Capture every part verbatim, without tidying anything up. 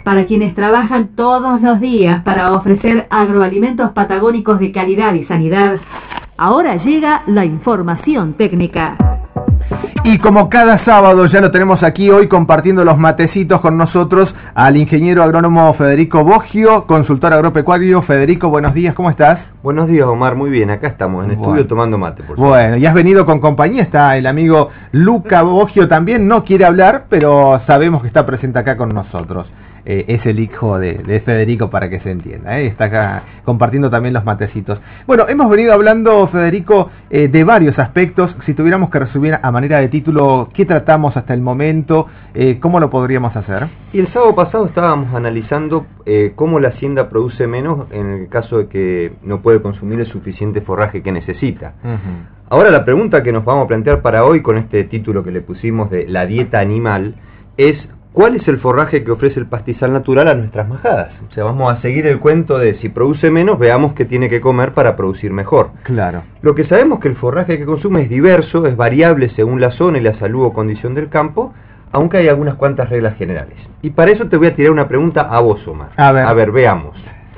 para quienes trabajan todos los días para ofrecer agroalimentos patagónicos de calidad y sanidad. Ahora llega la información técnica. Y como cada sábado ya lo tenemos aquí hoy compartiendo los matecitos con nosotros al ingeniero agrónomo Federico Boggio, consultor agropecuario. Federico, buenos días, ¿cómo estás? Buenos días, Omar, muy bien, acá estamos en el bueno. estudio tomando mate, por Bueno, favor. Y has venido con compañía, está el amigo Luca Boggio también, no quiere hablar, pero sabemos que está presente acá con nosotros. Eh, es el hijo de, de Federico, para que se entienda, ¿eh? Está acá compartiendo también los matecitos. Bueno, hemos venido hablando, Federico, eh, de varios aspectos. Si tuviéramos que resumir a manera de título, ¿qué tratamos hasta el momento? Eh, ¿Cómo lo podríamos hacer? Y el sábado pasado estábamos analizando eh, cómo la hacienda produce menos en el caso de que no puede consumir el suficiente forraje que necesita. Uh-huh. Ahora la pregunta que nos vamos a plantear para hoy con este título que le pusimos de la dieta animal es: ¿cuál es el forraje que ofrece el pastizal natural a nuestras majadas? O sea, vamos a seguir el cuento de si produce menos, veamos qué tiene que comer para producir mejor. Claro. Lo que sabemos que el forraje que consume es diverso, es variable según la zona y la salud o condición del campo, aunque hay algunas cuantas reglas generales. Y para eso te voy a tirar una pregunta a vos, Omar. A ver. A ver, veamos.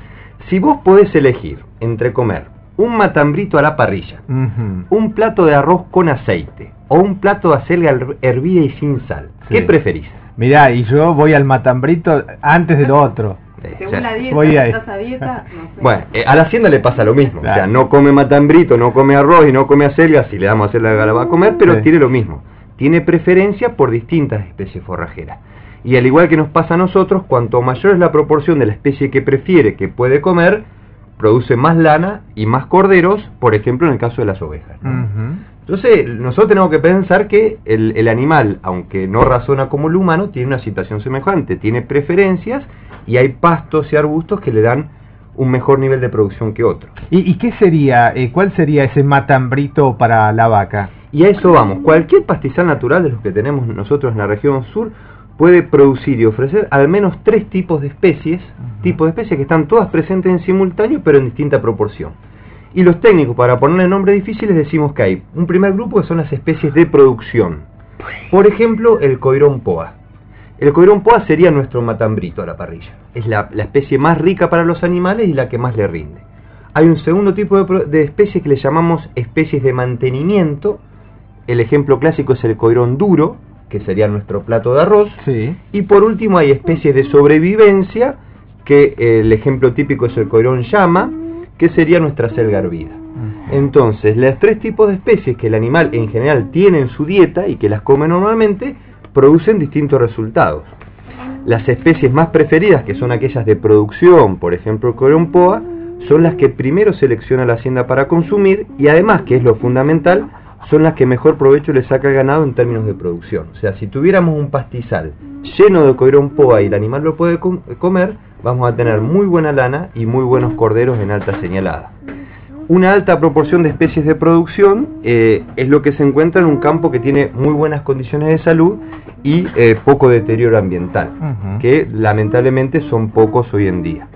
Si vos podés elegir entre comer un matambrito a la parrilla, uh-huh. un plato de arroz con aceite o un plato de acelga hervida y sin sal, sí. ¿qué preferís? Mirá, y yo voy al matambrito antes de lo otro. Según o sea, la dieta, voy ahí. ¿estás a dieta? No sé. Bueno, eh, a la hacienda le pasa lo mismo. Claro. O sea, no come matambrito, no come arroz y no come acelga. Si le damos acelga la va a comer, pero sí. tiene lo mismo. Tiene preferencia por distintas especies forrajeras. Y al igual que nos pasa a nosotros, cuanto mayor es la proporción de la especie que prefiere, que puede comer, produce más lana y más corderos, por ejemplo en el caso de las ovejas, ¿no? Uh-huh. Entonces, nosotros tenemos que pensar que el, el animal, aunque no razona como el humano, tiene una situación semejante, tiene preferencias y hay pastos y arbustos que le dan un mejor nivel de producción que otros. ¿Y, y qué sería, eh, cuál sería ese matambrito para la vaca? Y a eso vamos. Cualquier pastizal natural de los que tenemos nosotros en la región sur puede producir y ofrecer al menos tres tipos de especies, uh-huh. tipos de especies que están todas presentes en simultáneo pero en distinta proporción. Y los técnicos, para ponerle nombres difíciles, decimos que hay un primer grupo que son las especies de producción. Por ejemplo, el coirón poa. El coirón poa sería nuestro matambrito a la parrilla. Es la, la especie más rica para los animales y la que más le rinde. Hay un segundo tipo de, de especies que le llamamos especies de mantenimiento. El ejemplo clásico es el coirón duro, que sería nuestro plato de arroz. Sí. Y por último hay especies de sobrevivencia, que eh, el ejemplo típico es el coirón llama, que sería nuestra acelga hervida. Uh-huh. Entonces, los tres tipos de especies que el animal en general tiene en su dieta y que las come normalmente, producen distintos resultados. Las especies más preferidas, que son aquellas de producción, por ejemplo el coirón poa, son las que primero selecciona la hacienda para consumir y además, que es lo fundamental, son las que mejor provecho le saca al ganado en términos de producción. O sea, si tuviéramos un pastizal lleno de coirón poa y el animal lo puede com- comer, vamos a tener muy buena lana y muy buenos corderos en alta señalada. Una alta proporción de especies de producción eh, es lo que se encuentra en un campo que tiene muy buenas condiciones de salud y eh, poco deterioro ambiental, uh-huh. que lamentablemente son pocos hoy en día.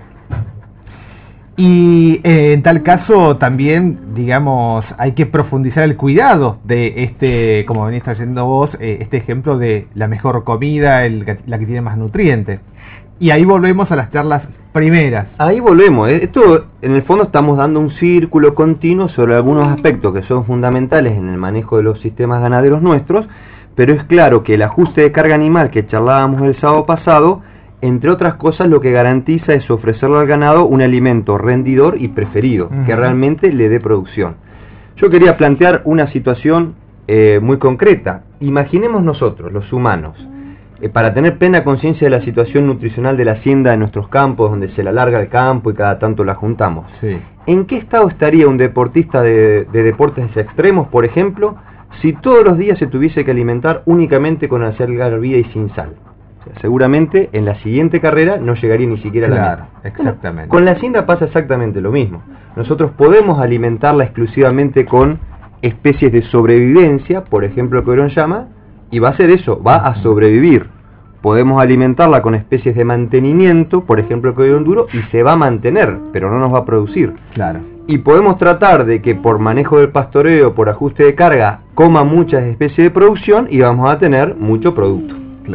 Y eh, en tal caso también, digamos, hay que profundizar el cuidado de este, como venís trayendo vos, eh, este ejemplo de la mejor comida, el, la que tiene más nutrientes. Y ahí volvemos a las charlas primeras. Ahí volvemos. Esto, en el fondo, estamos dando un círculo continuo sobre algunos aspectos que son fundamentales en el manejo de los sistemas ganaderos nuestros, pero es claro que el ajuste de carga animal que charlábamos el sábado pasado, entre otras cosas, lo que garantiza es ofrecerle al ganado un alimento rendidor y preferido, uh-huh. que realmente le dé producción. Yo quería plantear una situación eh, muy concreta. Imaginemos nosotros, los humanos, eh, para tener plena conciencia de la situación nutricional de la hacienda de nuestros campos, donde se la larga el campo y cada tanto la juntamos. Sí. ¿En qué estado estaría un deportista de, de deportes extremos, por ejemplo, si todos los días se tuviese que alimentar únicamente con acelga hervida y sin sal? Seguramente en la siguiente carrera no llegaría ni siquiera a la claro, meta. exactamente. Bueno, con la hacienda pasa exactamente lo mismo. Nosotros podemos alimentarla exclusivamente con especies de sobrevivencia, por ejemplo el coirón llama, y va a ser eso, va a sobrevivir. Podemos alimentarla con especies de mantenimiento, por ejemplo el coirón duro, y se va a mantener, pero no nos va a producir. Claro. Y podemos tratar de que por manejo del pastoreo, por ajuste de carga, coma muchas especies de producción y vamos a tener mucho producto. Claro.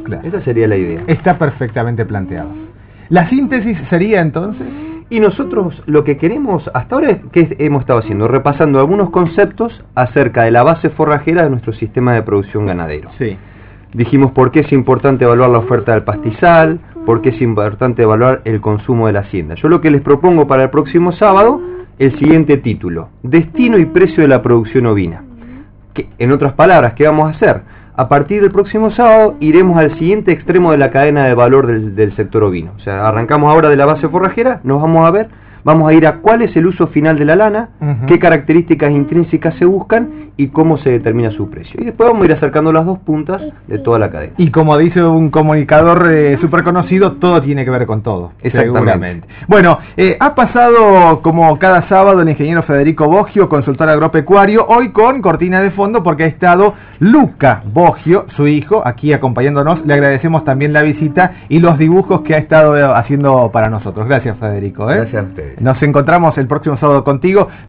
Claro. Esa sería la idea. Está perfectamente planteado. ¿La síntesis sería entonces? Y nosotros lo que queremos hasta ahora es que hemos estado haciendo, repasando algunos conceptos acerca de la base forrajera de nuestro sistema de producción ganadero. Sí. Dijimos por qué es importante evaluar la oferta del pastizal, por qué es importante evaluar el consumo de la hacienda. Yo lo que les propongo para el próximo sábado, el siguiente título: Destino y precio de la producción ovina. Que, en otras palabras, ¿qué vamos a hacer? A partir del próximo sábado iremos al siguiente extremo de la cadena de valor del, del sector ovino. O sea, arrancamos ahora de la base forrajera, nos vamos a ver, vamos a ir a cuál es el uso final de la lana, uh-huh. qué características intrínsecas se buscan y cómo se determina su precio. Y después vamos a ir acercando las dos puntas de toda la cadena. Y como dice un comunicador eh, súper conocido, todo tiene que ver con todo. Exactamente. Bueno, eh, ha pasado como cada sábado el ingeniero Federico Boggio, consultor agropecuario, hoy con cortina de fondo porque ha estado Luca Boggio, su hijo, aquí acompañándonos. Le agradecemos también la visita y los dibujos que ha estado haciendo para nosotros. Gracias, Federico. ¿eh? Gracias a ustedes. Nos encontramos el próximo sábado contigo.